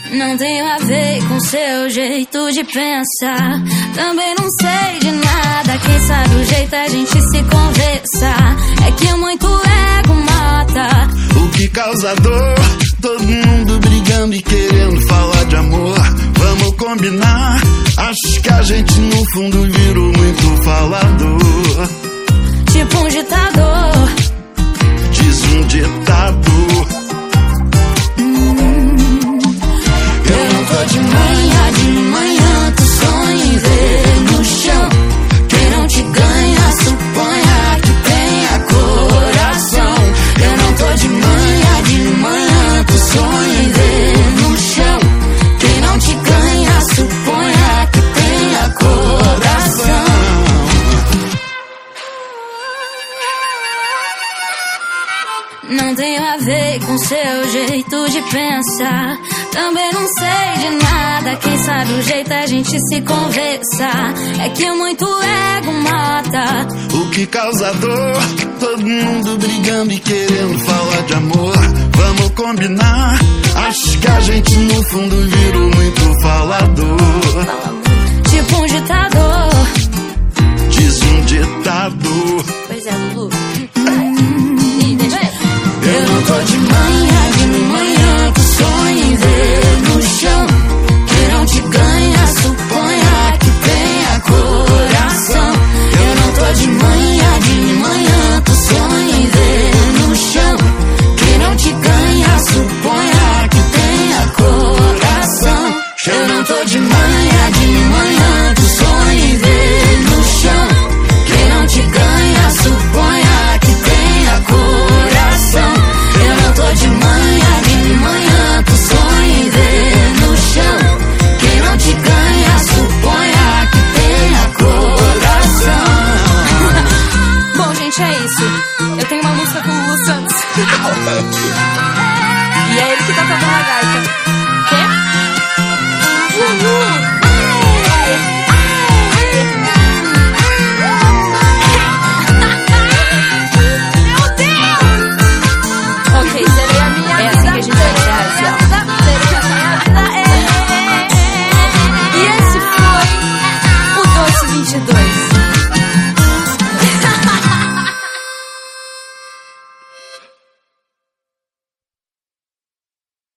Não tenho a ver com seu jeito de pensar. Também não sei de nada. Quem sabe o jeito a gente se conversar. É que muito ego mata. O que causa dor? Todo mundo brigando e querendo falar de amor. Vamos combinar. Acho que a gente no fundo virou muito falador. Tipo um ditador. Diz um ditado. Eu não tô de manhã tu sonha em ver no chão. Quem não te ganha, suponha que tenha coração. Eu não tô de manhã tu sonha em ver no chão. Quem não te ganha, suponha que tenha coração. Não tenho a ver com seu jeito de pensar. Também não sei de nada. Quem sabe o jeito a gente se conversar. É que muito ego mata. O que causa dor? Todo mundo brigando e querendo falar de amor. Vamos combinar. Acho que a gente no fundo virou muito falador. Tipo um ditador. Diz um ditado. Pois é, Lulu. Eu não tô de manhã tu sonha em ver no chão. Quem não te ganha, suponha que tenha coração. Eu não tô de manhã tu sonha em ver no chão. Quem não te ganha, suponha que tenha coração. Eu não tô de manhã tu sonha em ver no chão. Quem não te ganha, suponha que tenha coração. Eu não tô de manhã tu sonha em ver no chão. Quem não te ganha, suponha que tenha coração. Bom, gente, é isso. Eu tenho uma música com o Lulu Santos. E é ele que tá tocando a gaita.